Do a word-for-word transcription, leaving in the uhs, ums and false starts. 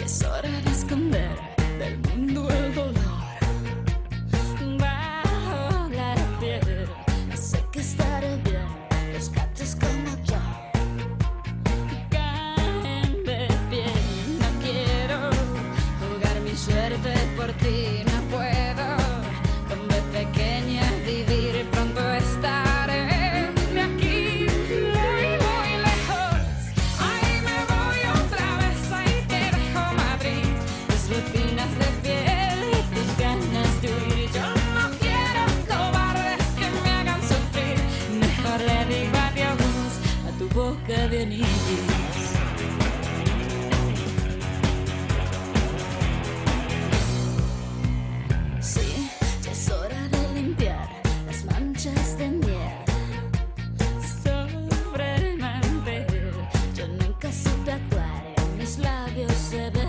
Es hora de esconder del mundo el dolor. Bajo la piel, sé que estaré bien. Los gatos como yo caen de pie. No quiero jugar mi suerte por ti, no puedo. Con B pequeña vivir, pronto estaré de aquí muy, muy lejos. Ahí me voy otra vez, ahí te dejo Madrid. Tus rutinas de piel y tus ganas de huir. Yo no quiero cobardes que me hagan sufrir. Mejor le digo adiós a tu boca de anís. Sí, ya es hora de limpiar las manchas de miel sobre el mantel. Yo nunca supe actuar, en mis labios se ve